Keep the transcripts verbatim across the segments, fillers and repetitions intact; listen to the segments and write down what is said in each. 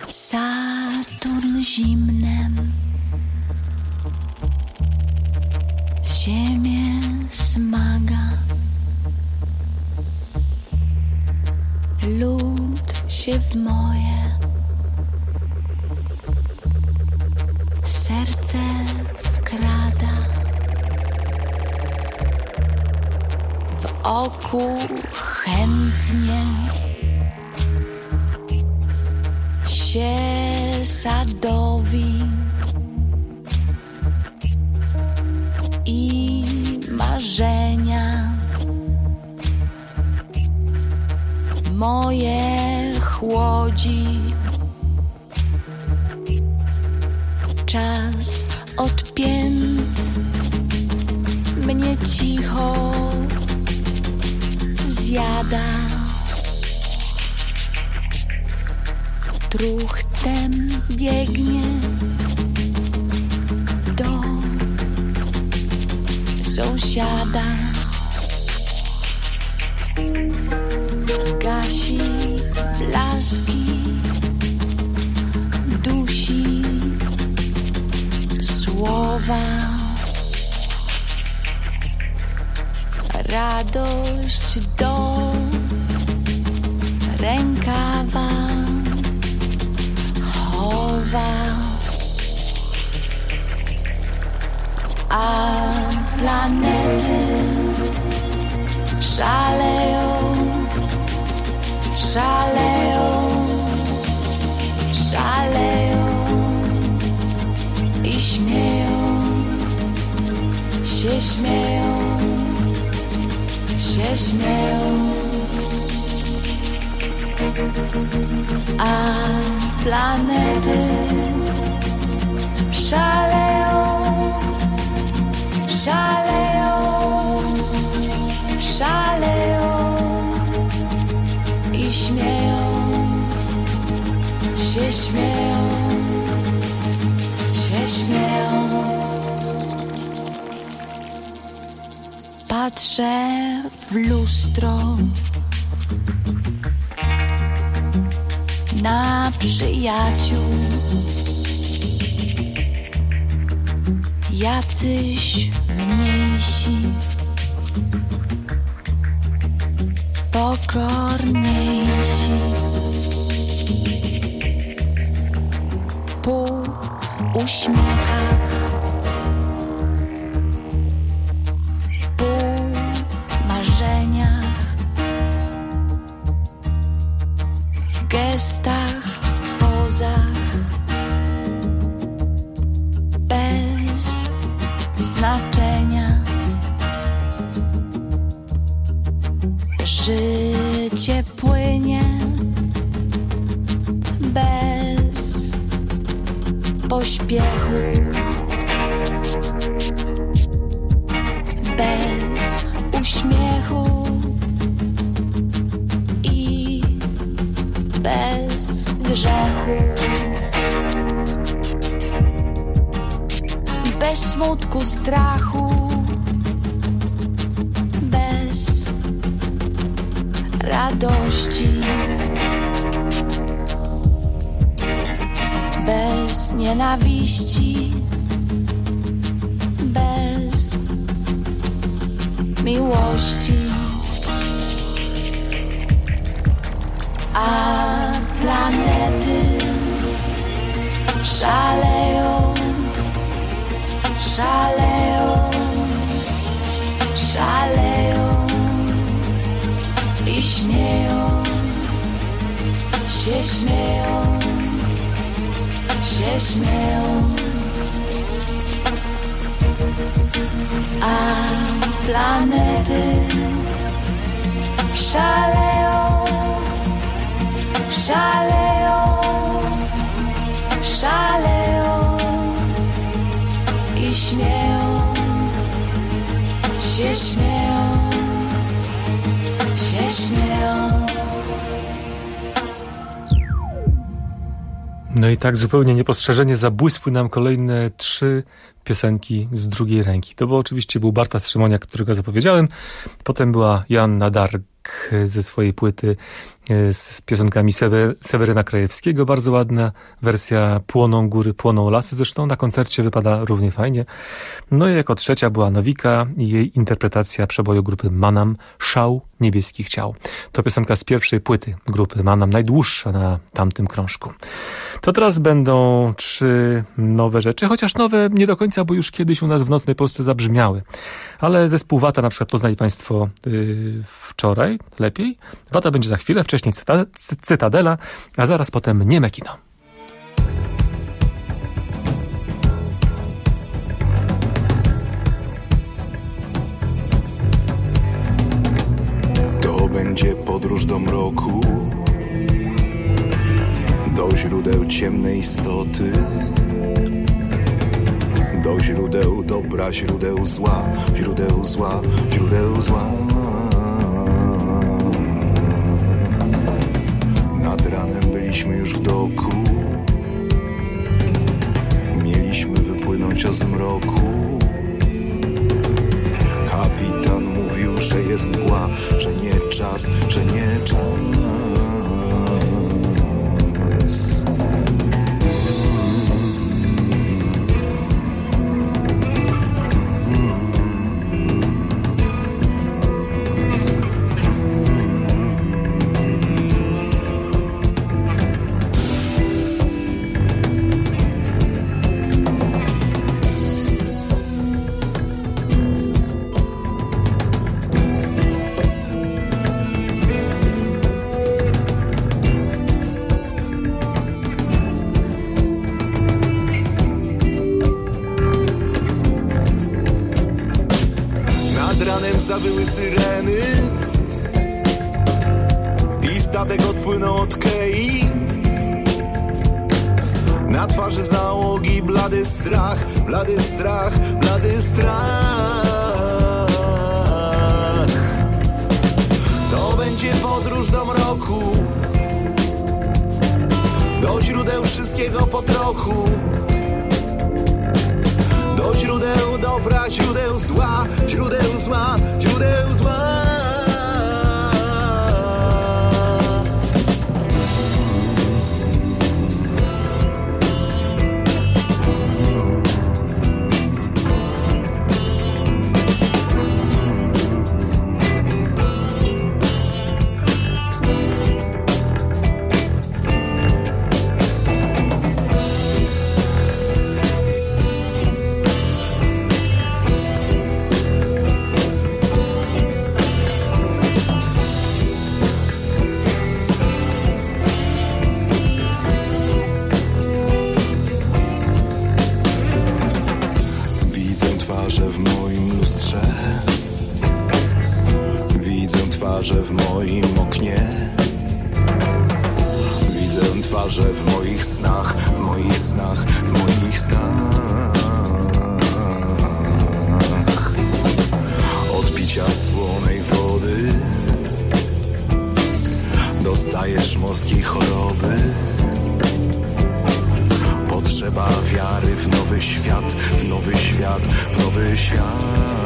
Saturn zimnem Ziemię smaga, lód się w moje serce wkrada, w oku chętnie się sadowi i marzenia moje chłodzi. Czas odpięt mnie cicho zjada, truchtem biegnie do sąsiada, gasi blaski, dusi słowa, radość do rękawa chowa, a planety szaleją, szaleją, szaleją i śmieją, się śmieją, się śmieją, a planety szaleją, szaleją, szaleją i śmieją, się śmieją, się śmieją. Patrzę w lustro na przyjaciół, jacyś mniejsi, pokorniejsi, po uśmiechach, po marzeniach, w gestach, pozach, bez znaczenia. Życie płynie bez pośpiechu, bez uśmiechu i bez grzechu, bez smutku, strachu, bez radości, bez nienawiści, bez miłości, a planety szaleją, szaleją, szaleją i śmieją, się śmieją, się śmieją, a planety szaleją, szaleją, szaleją i śmieją, się śmieją, się śmieją. No i tak zupełnie niepostrzeżenie zabłysły nam kolejne trzy piosenki z drugiej ręki. To było oczywiście był Bartas Szymoniak, którego zapowiedziałem. Potem była Joanna Dark ze swojej płyty z piosenkami Sewer, Seweryna Krajewskiego. Bardzo ładna wersja Płoną góry, płoną lasy. Zresztą na koncercie wypada równie fajnie. No i jako trzecia była Nowika i jej interpretacja przeboju grupy Manam, Szał niebieskich ciał. To piosenka z pierwszej płyty grupy Manam, najdłuższa na tamtym krążku. To teraz będą trzy nowe rzeczy, chociaż nowe nie do końca, bo już kiedyś u nas w Nocnej Polsce zabrzmiały. Ale zespół Wata na przykład poznali Państwo yy, wczoraj, lepiej. Wata będzie za chwilę, wcześniej cyta- Cytadela, a zaraz potem Nieme kino. To będzie podróż do mroku, do źródeł ciemnej istoty, do źródeł dobra, źródeł zła, źródeł zła, źródeł zła. Nad ranem byliśmy już w doku, mieliśmy wypłynąć o zmroku. Kapitan mówił, że jest mgła, że nie czas, że nie czas. Zawyły syreny i statek odpłynął od kei. Na twarzy załogi blady strach, blady strach, blady strach. To będzie podróż do mroku, do źródeł wszystkiego po trochu, do źródeł dobra, źródeł zła, źródeł zła, źródeł zła. W moim oknie widzę twarze w moich snach, w moich snach, w moich snach. Od picia słonej wody dostajesz morskiej choroby. Potrzeba wiary w nowy świat, w nowy świat, w nowy świat.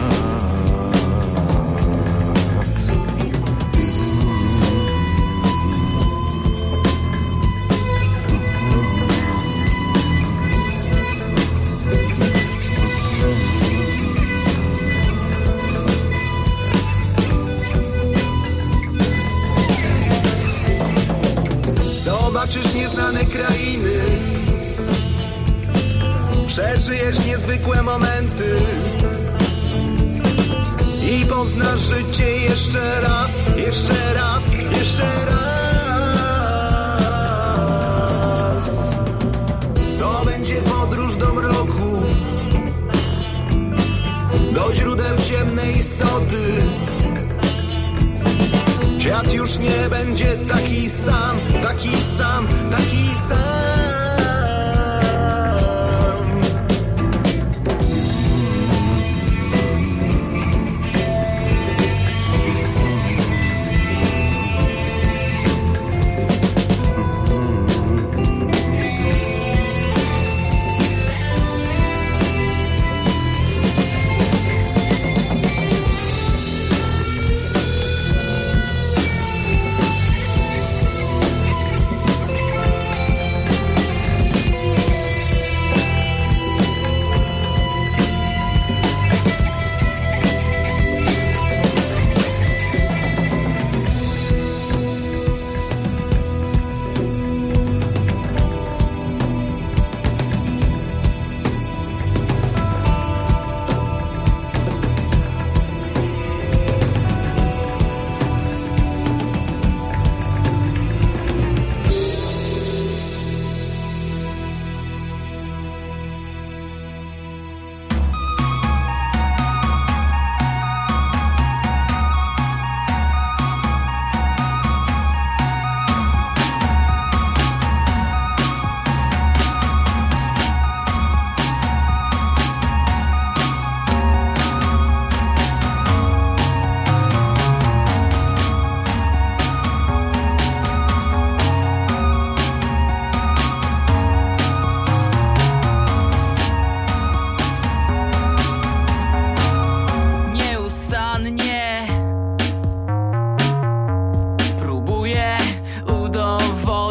Zobaczysz nieznane krainy, przeżyjesz niezwykłe momenty i poznasz życie jeszcze raz, jeszcze raz, jeszcze raz. To będzie podróż do mroku, do źródeł ciemnej istoty. Świat już nie będzie taki sam, taki sam, taki sam.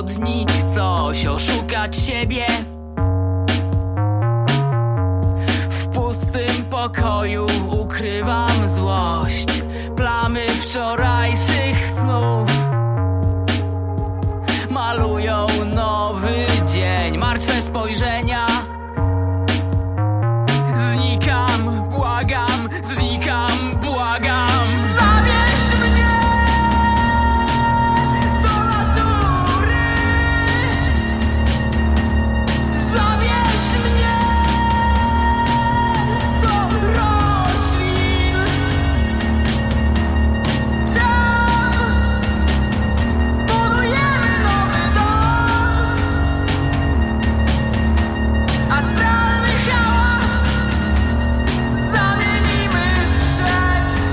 udowodnić coś, oszukać siebie. W pustym pokoju ukrywam złość, plamy wczorajszych snów malują nowy dzień, martwe spojrzenia. Znikam, błagam, znikam, błagam. Zabierz mnie do natury. Zabierz mnie do roślin. Tam zbudujemy nowy dom. Astralny hałas zamienimy w szept.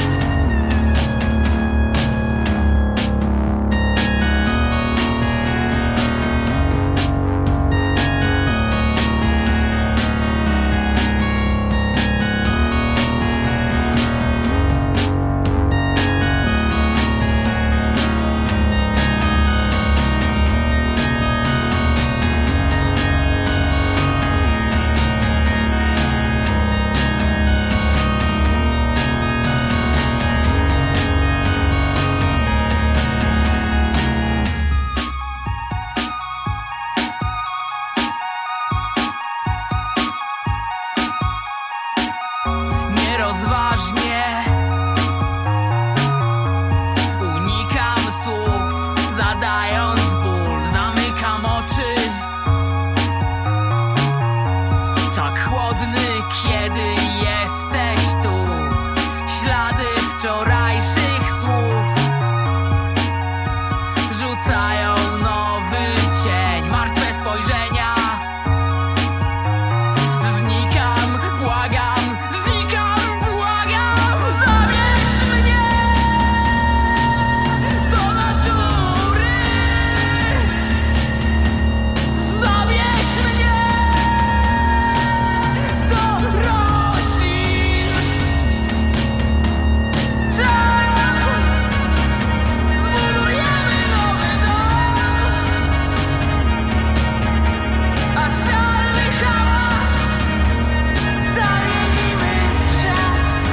Nierozważnie unikam słów, zadając ból, zamykam oczy. Tak chłodny, kiedy jesteś tu. Ślady wczorajszych słów rzucają nowy cień, martwe spojrzenia. Znikam, błagam, znikam, błagam. Zabierz mnie do natury. Zabierz mnie do roślin. Tam zbudujemy nowy dom. Astralny hałas zamienimy w szept.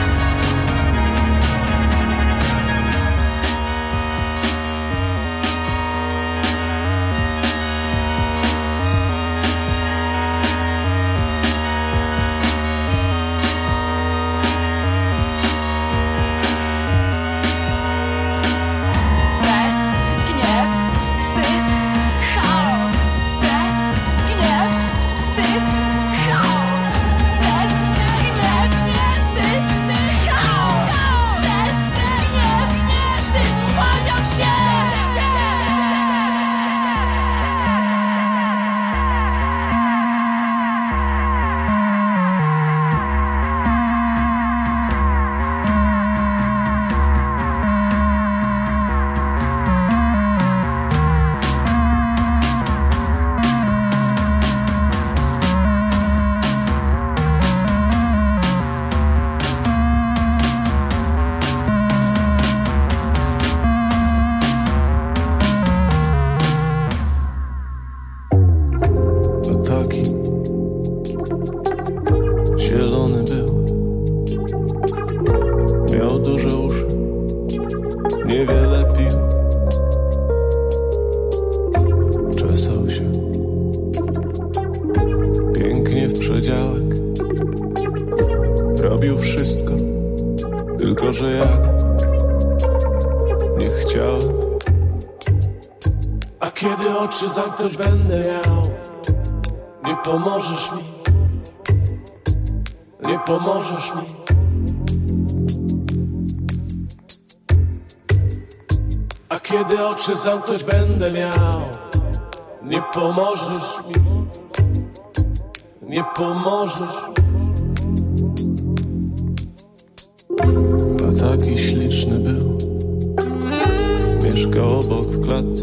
Stres, gniew, wstyd, chaos. Stres, gniew, wstyd, chaos. Stres, gniew, wstyd, chaos. Stres, gniew, wstyd, uwalniam się. A taki zielony był. Miał duże uszy, niewiele pił. Czesał się pięknie w przedziałek. Robił wszystko, tylko że ja go nie chciałem. A kiedy oczy zamknąć będę miał, nie pomożesz mi, nie pomożesz mi. A kiedy oczy zamknąć będę miał, nie pomożesz mi, nie pomożesz mi. A taki śliczny był, mieszkał obok w klatce.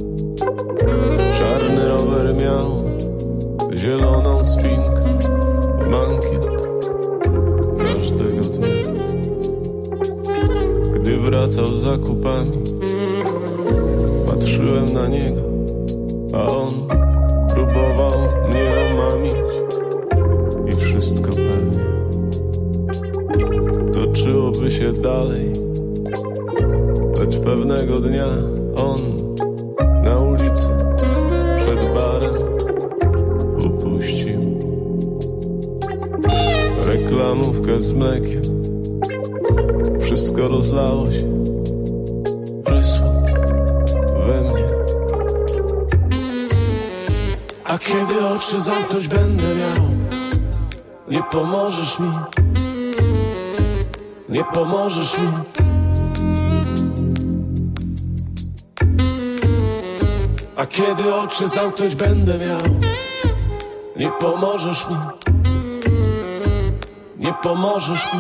Czarny rower miał, zieloną spinkę, mankiet każdego dnia. Gdy wracał z zakupami, patrzyłem na niego a on próbował mnie omamić i wszystko pewnie toczyłoby się dalej, lecz pewnego dnia on na ulicy przed barem upuścił reklamówkę z mlekiem. Wszystko rozlało się, prysło we mnie. A kiedy oczy zamknąć będę miał, nie pomożesz mi, nie pomożesz mi. A kiedy oczy zamknąć będę miał, nie pomożesz mi, nie pomożesz mi.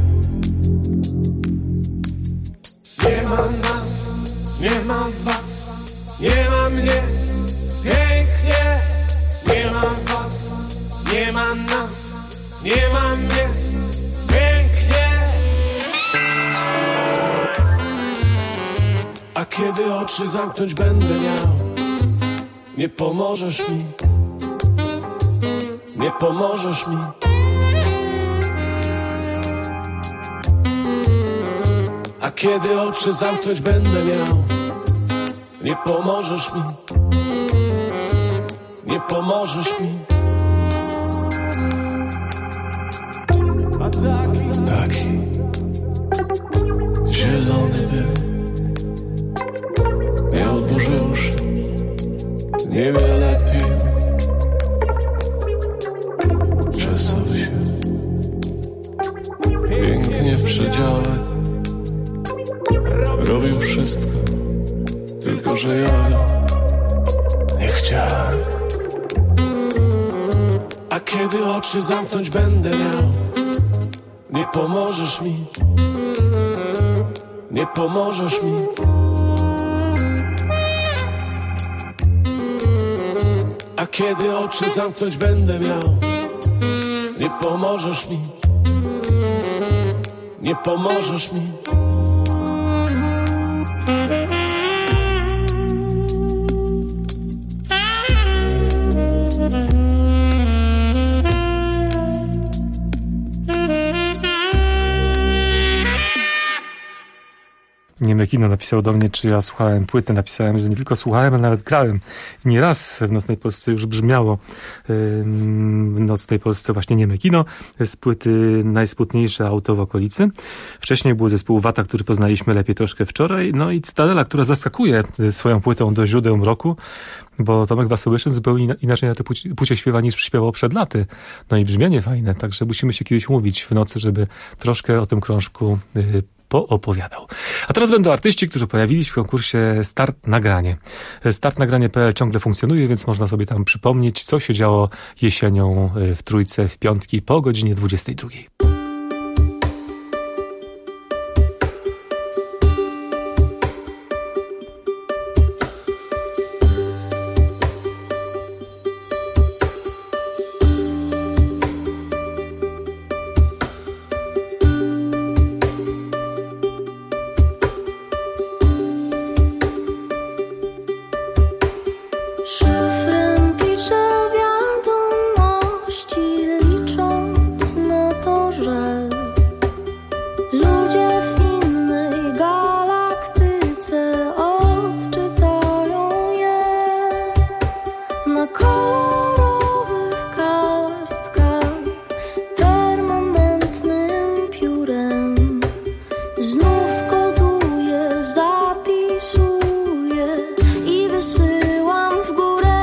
Nie ma nas, nie ma was, nie ma mnie, pięknie. Nie ma was, nie ma nas, nie ma mnie, pięknie. A kiedy oczy zamknąć będę miał, nie pomożesz mi, nie pomożesz mi. A kiedy oczy zamknąć będę miał, nie pomożesz mi, nie pomożesz mi. A taki, taki zielony był, miał duże uszy, niewiele pił, czesał się pięknie w przedziale. Robił wszystko, tylko że ja nie chciałem. A kiedy oczy zamknąć będę miał, nie pomożesz mi, nie pomożesz mi. A kiedy oczy zamknąć będę miał, nie pomożesz mi, nie pomożesz mi. Nieme Kino napisał do mnie, czy ja słuchałem płyty. Napisałem, że nie tylko słuchałem, ale nawet grałem. Nieraz w Nocnej Polsce już brzmiało w Nocnej Polsce właśnie Nieme Kino z płyty Najsmutniejsze auto w okolicy. Wcześniej był zespół Wata, który poznaliśmy lepiej troszkę wczoraj. No i Cytadela, która zaskakuje swoją płytą do źródeł mroku, bo Tomek Wasyłyszyn zupełnie inaczej na tę płycie śpiewa niż śpiewał przed laty. No i brzmienie fajne, także musimy się kiedyś umówić w nocy, żeby troszkę o tym krążku yy, poopowiadał. A teraz będą artyści, którzy pojawili się w konkursie Start Nagranie. start nagranie kropka p l ciągle funkcjonuje, więc można sobie tam przypomnieć, co się działo jesienią w Trójce w piątki po godzinie dwudziestej drugiej. Szyfrem piszę wiadomości, licząc na to, że ludzie w innej galaktyce odczytają je na kolorowych kartkach, permanentnym piórem. Znów koduję, zapisuję i wysyłam w górę.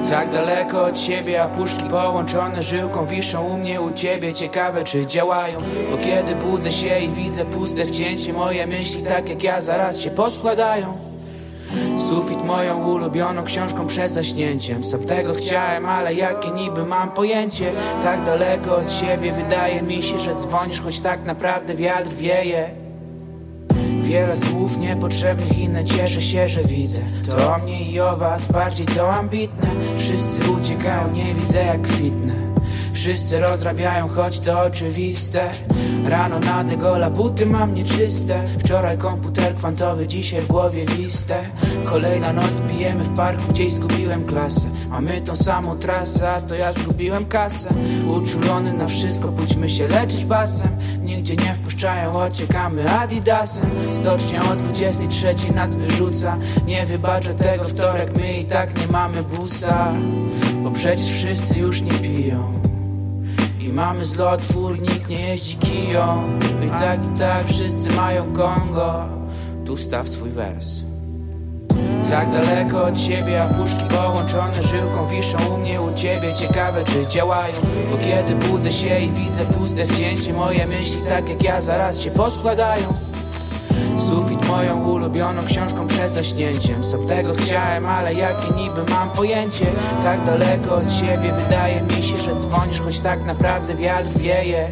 Tak daleko od siebie, a puszki połączone żyłką wiszą u mnie, u ciebie. Ciekawe czy działają, bo kiedy budzę się i widzę puste wcięcie, moje myśli tak jak ja zaraz się poskładają. Sufit moją ulubioną książką przed zaśnięciem. Sam tego chciałem, ale jakie niby mam pojęcie. Tak daleko od siebie, wydaje mi się, że dzwonisz, choć tak naprawdę wiatr wieje. Wiele słów niepotrzebnych, inne cieszę się, że widzę. To o mnie i o was, bardziej to ambitne. Wszyscy uciekają, nie widzę jak kwitnę. Wszyscy rozrabiają, choć to oczywiste. Rano na degola, buty mam nieczyste. Wczoraj komputer kwantowy, dzisiaj w głowie wiste. Kolejna noc, pijemy w parku, gdzieś zgubiłem klasę. Mamy tą samą trasę, a to ja zgubiłem kasę. Uczulony na wszystko, pójdźmy się leczyć basem. Nigdzie nie wpuszczają, ociekamy adidasem. Stocznia o dwudziestej trzeciej nas wyrzuca. Nie wybaczę tego, wtorek, my i tak nie mamy busa. Bo przecież wszyscy już nie piją i mamy zlotwór, nikt nie jeździ kiją. I tak, i tak wszyscy mają Kongo. Tu staw swój wers. Tak daleko od siebie, a puszki połączone żyłką wiszą u mnie, u ciebie. Ciekawe czy działają, bo kiedy budzę się i widzę puste wcięcie, moje myśli tak jak ja zaraz się poskładają. Sufit moją ulubioną książką przed zaśnięciem. Sam tego chciałem, ale jakie niby mam pojęcie. Tak daleko od siebie, wydaje mi się, że dzwonisz, choć tak naprawdę wiatr wieje.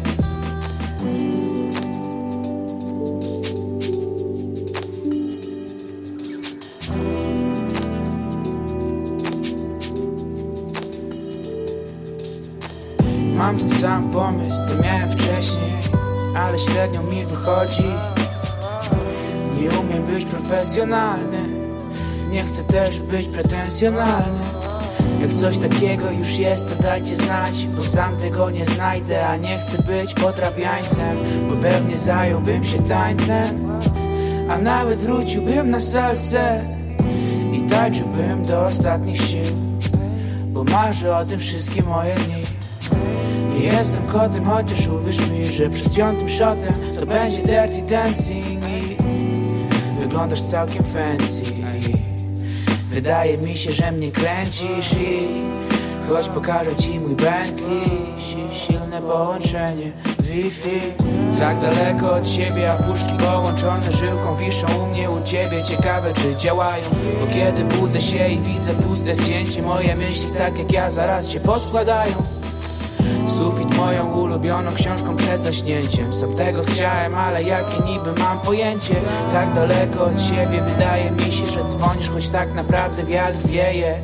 Mam ten sam pomysł, co miałem wcześniej, ale średnio mi wychodzi. Nie umiem być profesjonalny, nie chcę też być pretensjonalny. Jak coś takiego już jest, to dajcie znać, bo sam tego nie znajdę. A nie chcę być podrabiańcem, bo pewnie zająłbym się tańcem. A nawet wróciłbym na salsę i tańczyłbym do ostatnich sił, bo marzę o tym wszystkie moje dni. Nie jestem kotem, chociaż uwierz mi, że przed piątym shotem to będzie dirty dancing. Wyglądasz całkiem fancy. Wydaje mi się, że mnie kręcisz i choć pokażę ci mój Bentley, silne połączenie Wi-Fi. Tak daleko od siebie, a puszki połączone żyłką wiszą u mnie, u ciebie. Ciekawe czy działają, bo kiedy budzę się i widzę puste wcięcie, moje myśli tak jak ja zaraz się poskładają. Sufit moją ulubioną książką przed zaśnięciem. Sam tego chciałem, ale jakie niby mam pojęcie. Tak daleko od siebie, wydaje mi się, że dzwonisz, choć tak naprawdę wiatr wieje.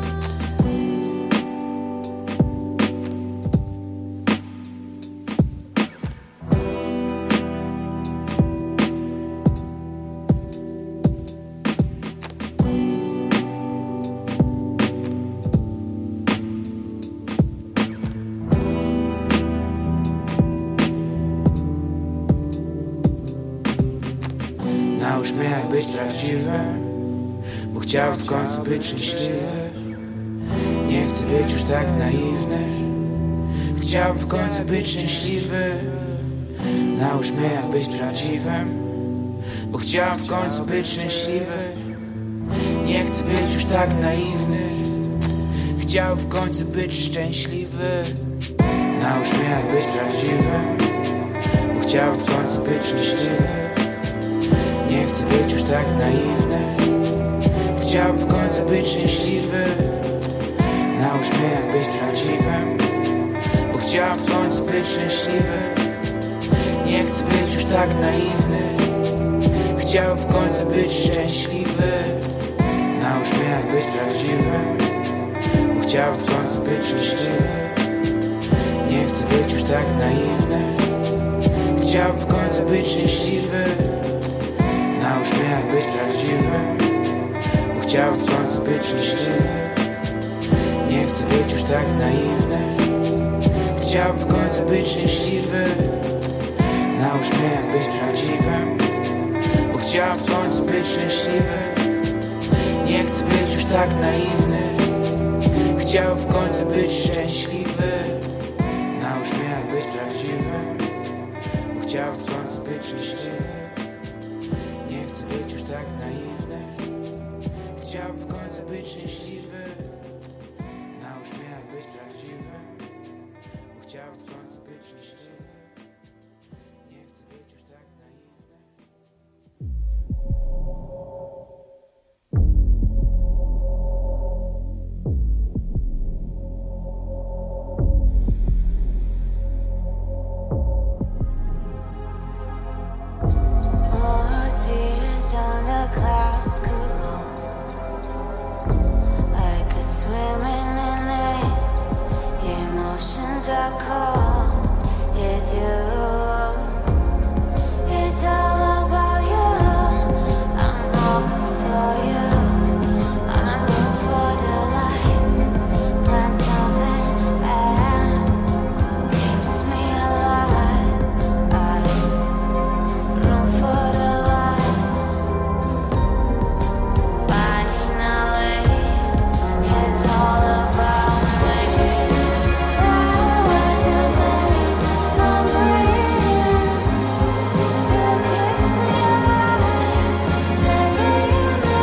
Naucz mnie jak być prawdziwym, bo chciałem w końcu być szczęśliwy. Nie chcę być już tak naiwny, chciałem w końcu być szczęśliwy. Naucz mnie jak być prawdziwym, bo chciałem w końcu być szczęśliwy. Nie chcę być już tak naiwny, chciałem w końcu być szczęśliwy. Naucz mnie jak być prawdziwym, bo chciałem w końcu być szczęśliwy. Nie chcę być już tak naiwny, chciałem w końcu być szczęśliwy. Naucz mnie jak być prawdziwym, bo chciałem w końcu być szczęśliwy. Nie chcę być już tak naiwny, chciałem w końcu być szczęśliwy. Naucz mnie jak być prawdziwym, bo chciałem w końcu być szczęśliwy. Nie chcę być już tak naiwny, chciałem w końcu być szczęśliwy. Naucz mnie jak być prawdziwym, bo chciałem w końcu być szczęśliwy. Nie chcę być już tak naiwny, chciałem w końcu być szczęśliwy. Naucz mnie jak być prawdziwym, bo chciałem w końcu być szczęśliwy. Nie chcę być już tak naiwny, chciałem w końcu być szczęśliwy. Naucz mnie jak być prawdziwym, bo chciałem w końcu być szczęśliwy. Nie chcę być już tak naiwny, chciałem w końcu być szczęśliwy. hearts could hold. I could swim in it. Emotions are cold. It's you. It's all about you. I'm all for you. I'm room for the light. Plant something that keeps me alive. I room for the light. Finally, it's all about me. Flowers and me, I'm breathing. You keeps me alive, taking me.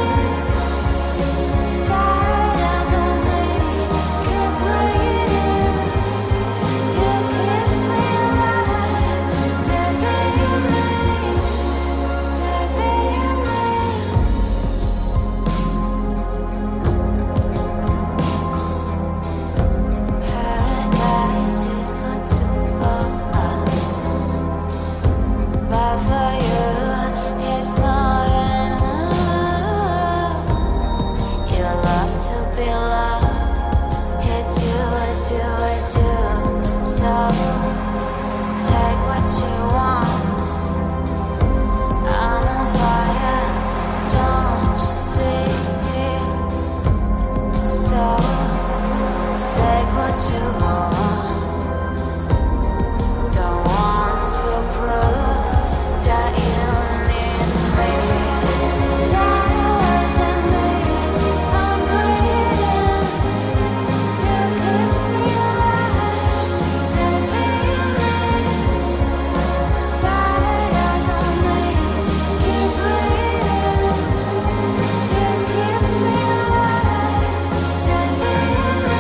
Stars on me, keep breathing. You keeps me alive, taking me, taking me. Paradise is for two of us, but for you it's not enough. You love to be loved. It's you, it's you, it's you. So take what you want. I'm on fire, don't you see? So take what you want. Don't want to prove that you need me. Flowers and me, I'm breathing. You keeps me alive, taking me. Stars on me, keep breathing. You keeps me alive, taking me.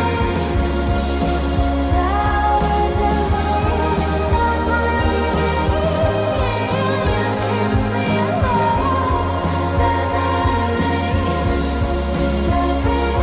Flowers and me, I'm breathing. You keeps me alive, taking me, taking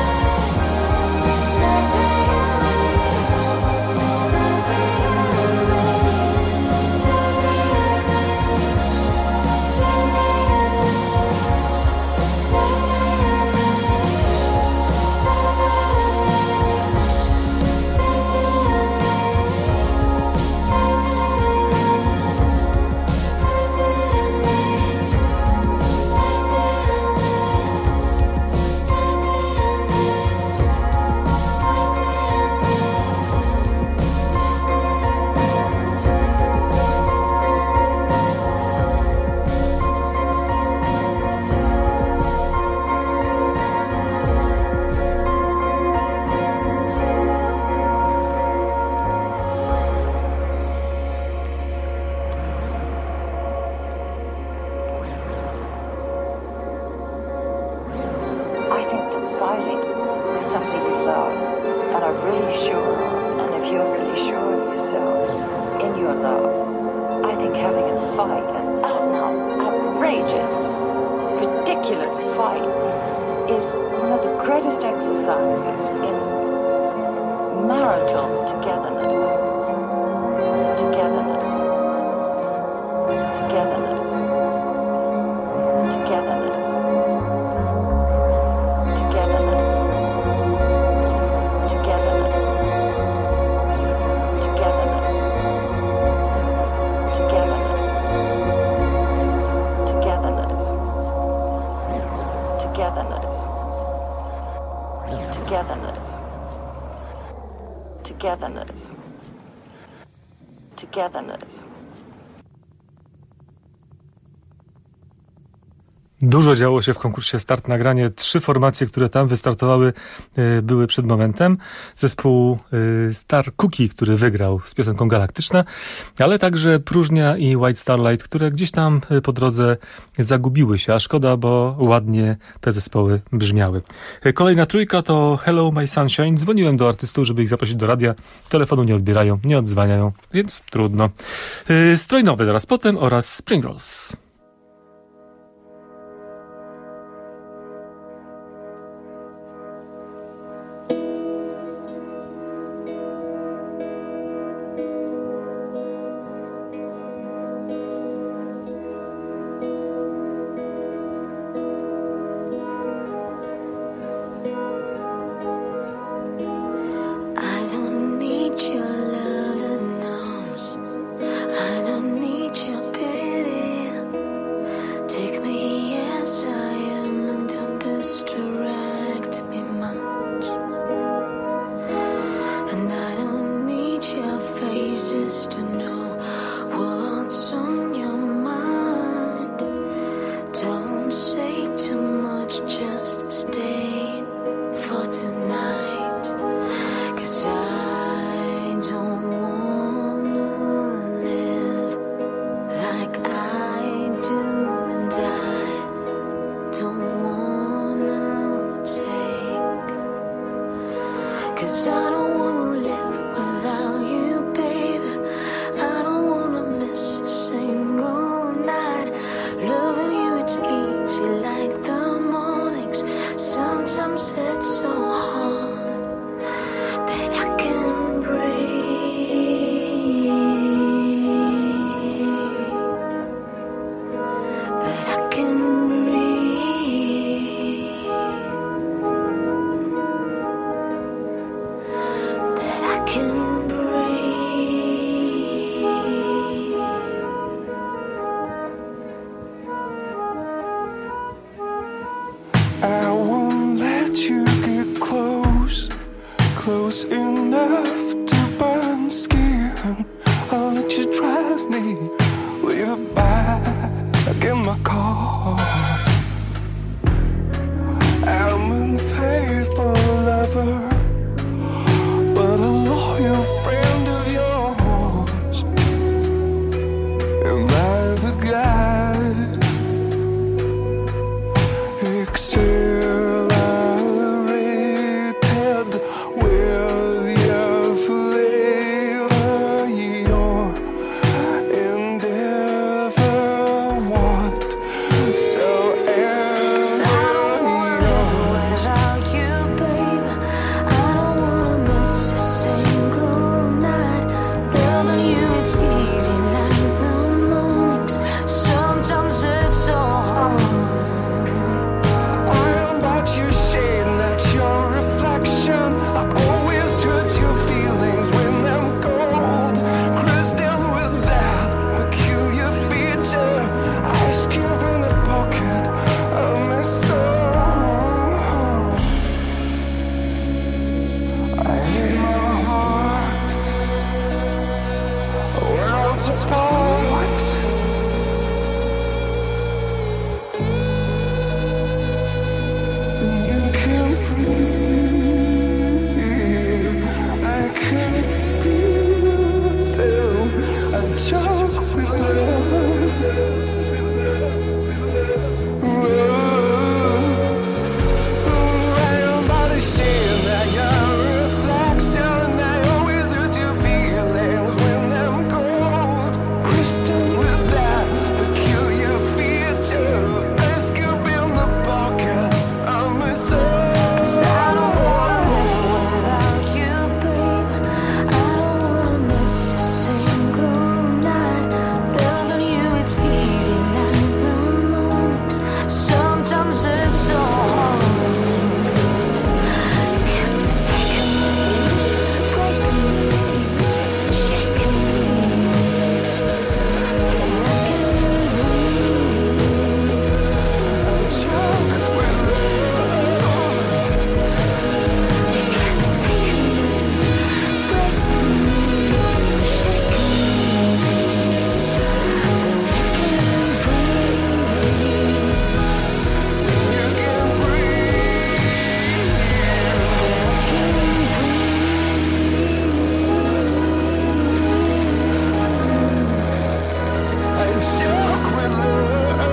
I think that fighting with somebody you love and are really sure of, and if you're really sure of yourself in your love, I think having a fight, an out and out, outrageous, ridiculous fight, is one of the greatest exercises in marital togetherness. Togetherness. Togetherness. Togetherness. Togetherness. Togetherness. Togetherness. Togetherness. Togetherness. Togetherness. Togetherness. Togetherness. Togetherness. Dużo działo się w konkursie Start Nagranie. Trzy formacje, które tam wystartowały, y, były przed momentem. Zespół y, Star Cookie, który wygrał z piosenką Galaktyczna, ale także Próżnia i White Starlight, które gdzieś tam y, po drodze zagubiły się, a szkoda, bo ładnie te zespoły brzmiały. Y, Kolejna trójka to Hello My Sunshine. Dzwoniłem do artystów, żeby ich zaprosić do radia. Telefonu nie odbierają, nie odzwaniają, więc trudno. Y, Stroj nowy zaraz potem oraz Spring Rolls. 'cause I don't wanna live without you, baby. I don't wanna miss a single night. Loving you, it's easy like the mornings. Sometimes it's so hard that I can breathe, that I can breathe, that I can breathe. I won't let you get close, close enough to burn skin. I'll let you drive me, leave it back in my car. I'm an unfaithful lover, but a loyal friend of yours. Am I the guy? Accelerated with your flavor, your endeavor, whatsoever yours. Without you, baby, I don't wanna miss a single night. Loving you, it's easy like the mornings. Sometimes it's so hard. I am but your shade, not your reflection. I always hurt your feelings when I'm cold. Crystal with that peculiar feature, ice cube in the pocket of my soul. I hate my heart, worlds apart. And you can't breathe, I can't breathe till I choke with love. Ooh, I am but a shade that your reflection. I always hurt your feelings when I'm cold. Crystal with that peculiar feature, ice cube in the pocket of my soul. I don't wanna live without you, baby. I don't wanna miss a single night. Loving you, it's easy like the mornings. Sometimes it's so hard. Can you take me, break me, shake me? I can breathe. Choke with love. You can take me, break me, shake me, but I can breathe. You can breathe. I choke with love.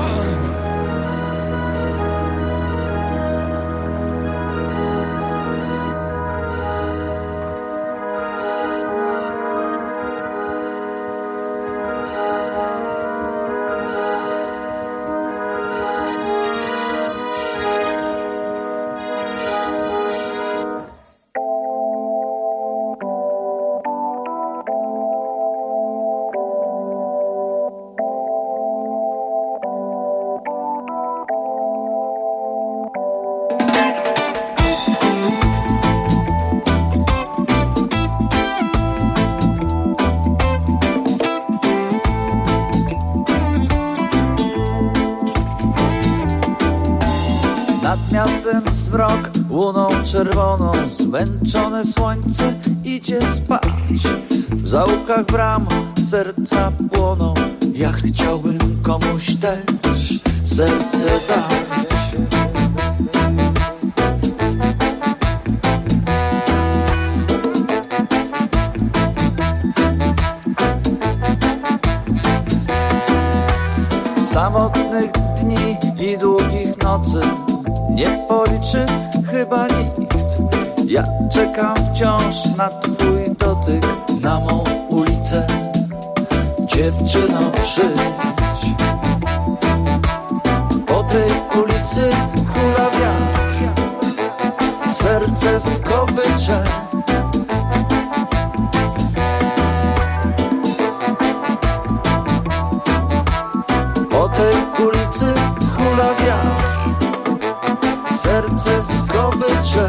Nad miastem zmrok, łuną czerwoną, zmęczone słońce idzie spać. W zaułkach bram serca płoną, ja chciałbym komuś też serce dać. Samotnych dni i długich nocy nie policzy chyba nikt. Ja czekam wciąż na twój dotyk, na mą ulicę. Dziewczyno, przyjdź. Po tej ulicy hula wiatr, serce skowycze. Po tej ulicy hula wiatr, serce skowycze.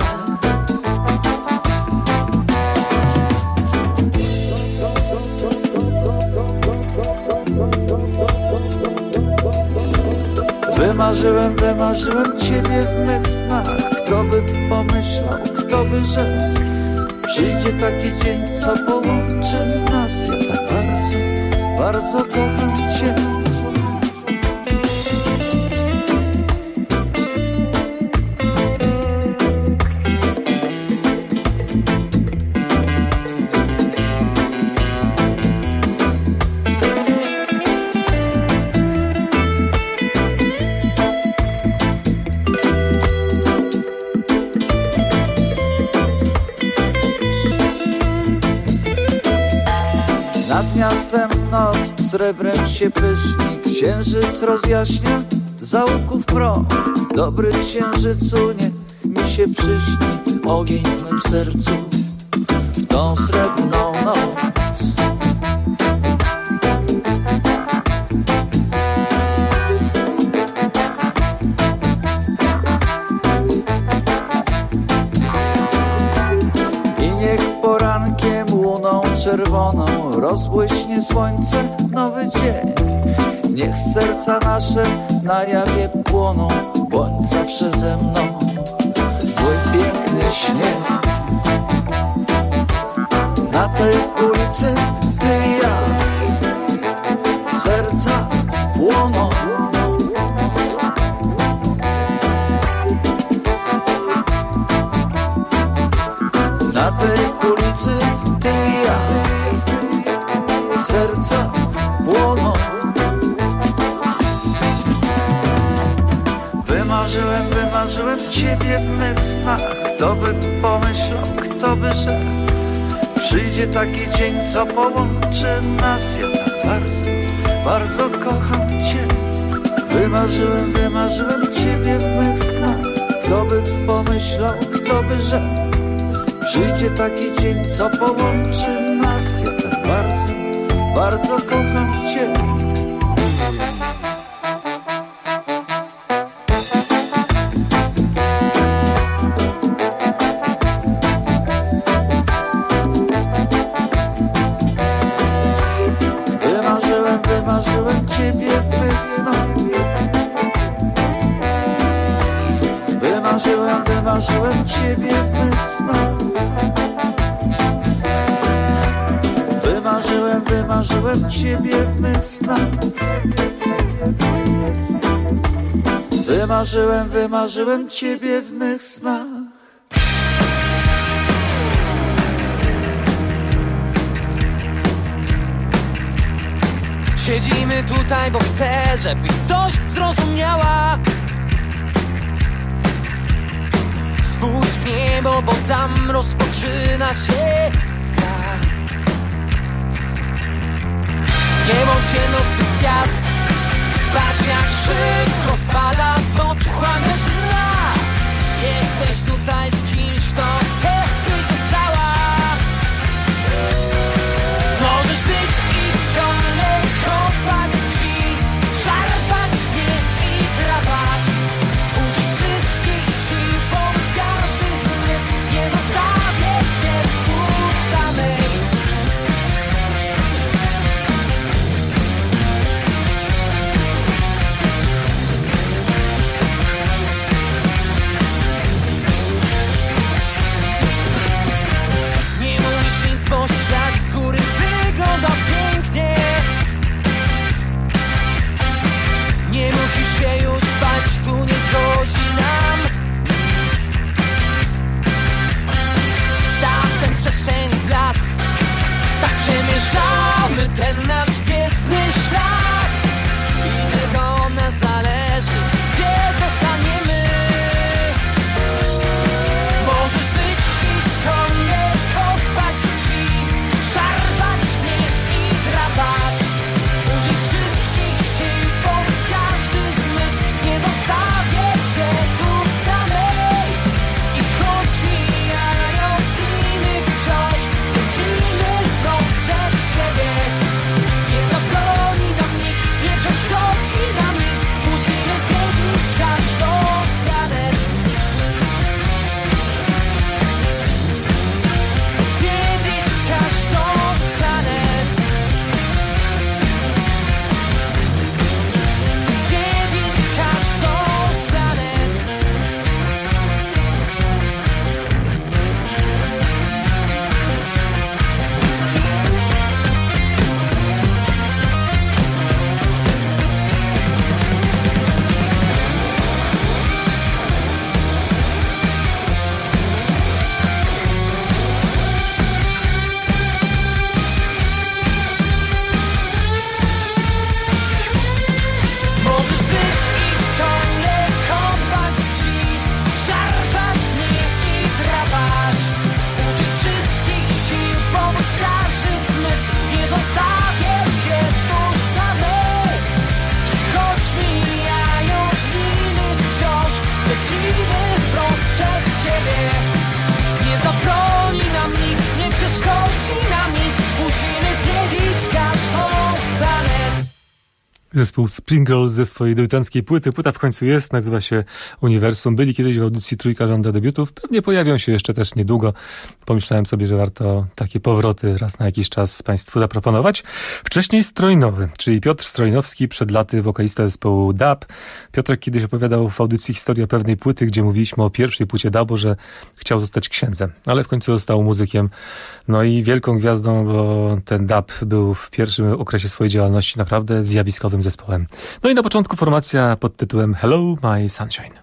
Wymarzyłem, wymarzyłem ciebie w mych snach. Kto by pomyślał, kto by rzekł, przyjdzie taki dzień, co połączy nas. Ja tak bardzo, bardzo kocham cię. Nad miastem noc srebrem się pyszni, księżyc rozjaśnia zaułków mrok. Dobry księżycu, niech mi się przyśni ogień w mym sercu w tą srebrną noc. I niech porankiem łuną czerwoną rozbłyśnie słońce, nowy dzień. Niech serca nasze na jawie płoną, bądź zawsze ze mną mój piękny śnieg. Na tej ulicy ty i ja, serca płoną. Na tej ulicy ty i ja, serca płoną. Wymarzyłem, wymarzyłem ciebie w mych snach. Kto by pomyślał, kto by rzekł, przyjdzie taki dzień, co połączy nas. Ja tak bardzo, bardzo kocham cię. Wymarzyłem, wymarzyłem ciebie w mych snach. Kto by pomyślał, kto by rzekł, przyjdzie taki dzień, co połączy nas. Ja tak bardzo, bardzo kocham cię. Wymarzyłem, wymarzyłem ciebie w mych snach. Wymarzyłem, wymarzyłem ciebie w mych snach. Wymarzyłem, wymarzyłem ciebie w mych snach. Wymarzyłem, wymarzyłem ciebie w mych snach. Siedzimy tutaj, bo chcę, żebyś coś zrozumiała. Spójrz w niebo, bo tam rozpoczyna się gra. Nie bądź jedną z tych gwiazd. Patrz jak szybko spada w otchłany dna. Jesteś tutaj z kimś, kto chce, byś została. Możesz być i ciągle kopać drzwi, szarpać mnie i drapać. Użyj wszystkich sił, pomóż każdy zmysł. Nie zostawię cię tu samej. Nie mówisz nic, bo świat z góry wygląda pięknie. Nie musisz się już bać, tu nie grozi nam nic. Tak ten przestrzeni blask, tak przemierzamy ten nasz gwiezdny szlak. I tylko od nas zależy, gdzie zostaniemy. Możesz być i Zespół Springles ze swojej debiutanckiej płyty. Płyta w końcu jest, nazywa się Uniwersum. Byli kiedyś w audycji Trójka Żąda Debiutów. Pewnie pojawią się jeszcze też niedługo. Pomyślałem sobie, że warto takie powroty raz na jakiś czas Państwu zaproponować. Wcześniej Strojnowy, czyli Piotr Strojnowski, przed laty wokalista zespołu D A B. Piotrek kiedyś opowiadał w audycji Historia pewnej płyty, gdzie mówiliśmy o pierwszej płycie D A B-u, że chciał zostać księdzem, ale w końcu został muzykiem. No i wielką gwiazdą, bo ten D A B był w pierwszym okresie swojej działalności naprawdę zjawiskowym zespołem. No i na początku formacja pod tytułem Hello My Sunshine.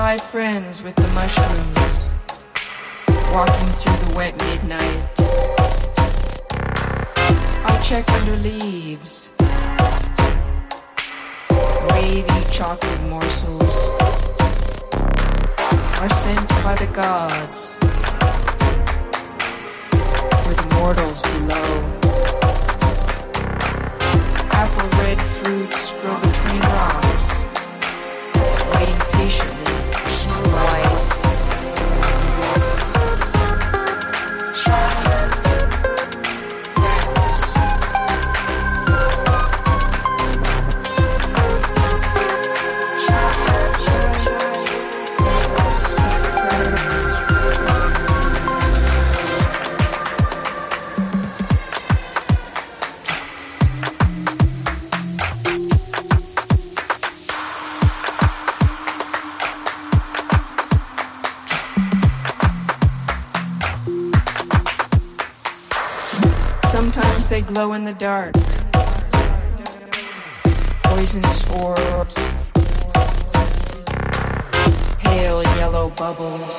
five friends with the mushrooms, walking through the wet midnight. I check under leaves, wavy chocolate morsels are sent by the gods for the mortals below. Apple red fruits grow between rocks, waiting patiently for snow white. Sometimes they glow in the dark, poisonous orbs, pale yellow bubbles,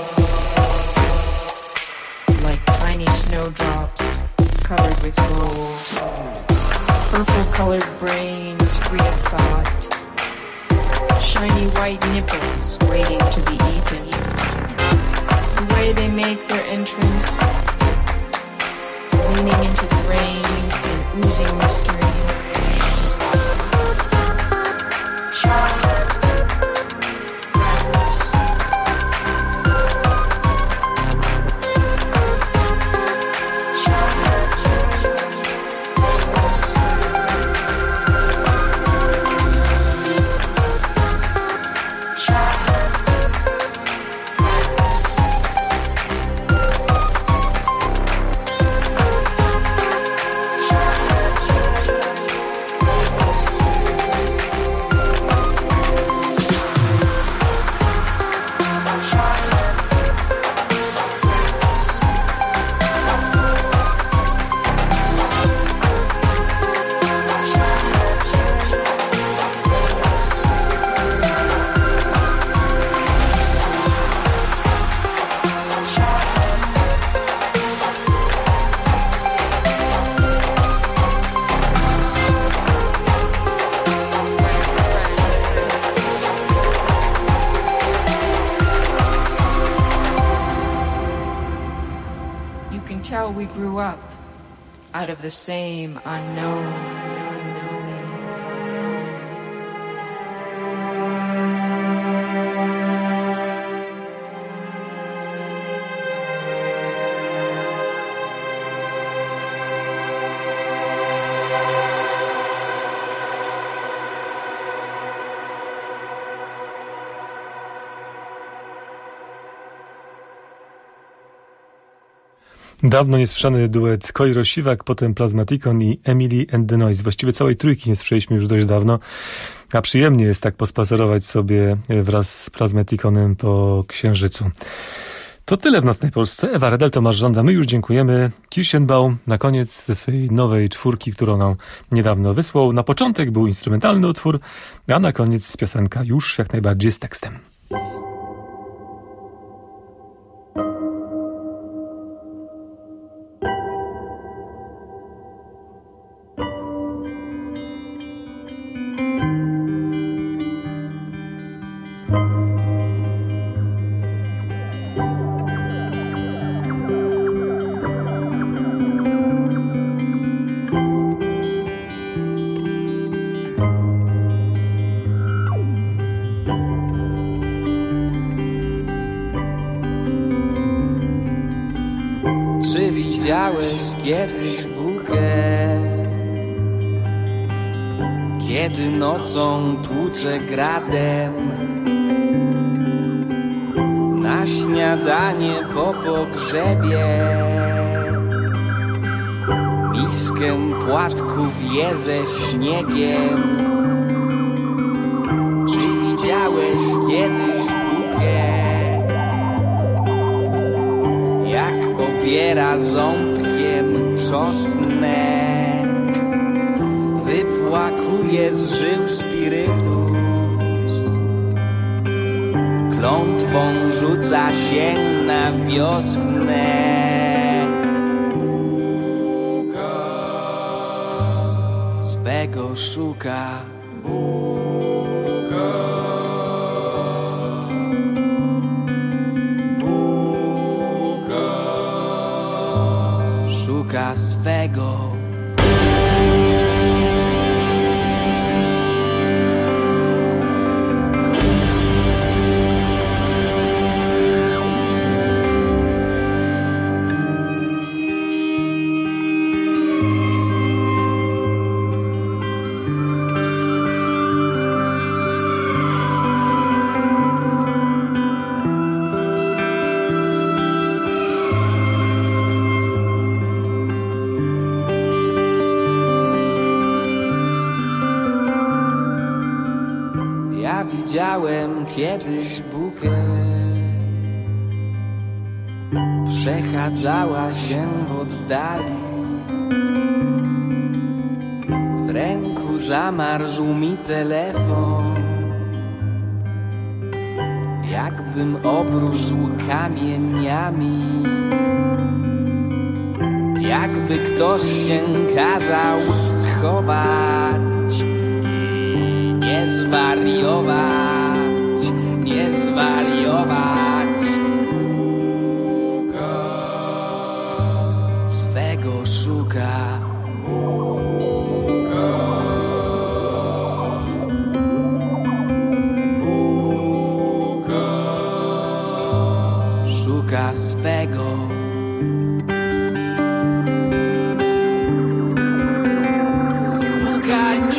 like tiny snowdrops covered with gold, purple-colored brains free of thought, shiny white nipples waiting to be eaten. The way they make their entrance, leaning into the rain and oozing mystery. We grew up out of the same unknown. Dawno niesłyszany duet Koiro Siwak, potem Plasmatikon i Emily and the Noise. Właściwie całej trójki nie słyszeliśmy już dość dawno, a przyjemnie jest tak pospacerować sobie wraz z Plasmatikonem po Księżycu. To tyle w Nocnej Polsce. Ewa Redel, Tomasz Żąda. My już dziękujemy. Kirschenbaum na koniec ze swojej nowej czwórki, którą nam niedawno wysłał. Na początek był instrumentalny utwór, a na koniec piosenka już jak najbardziej z tekstem. Czy widziałeś kiedyś bukę, kiedy nocą tłucze gradem? Na śniadanie po pogrzebie miskę płatków je ze śniegiem. Czy widziałeś kiedyś bukę, jak obiera ząbkiem czosnek, wypłakuje z żył spirytus, klątwą rzuca się na wiosnę. Swego szuka. Szuka swego. Widziałem kiedyś bukę, przechadzała się w oddali. W ręku zamarzł mi telefon, jakbym obrósł kamieniami, jakby ktoś się kazał schować. Nie zwariować, nie zwariować. Swego szuka. Szuka swego. Buka nie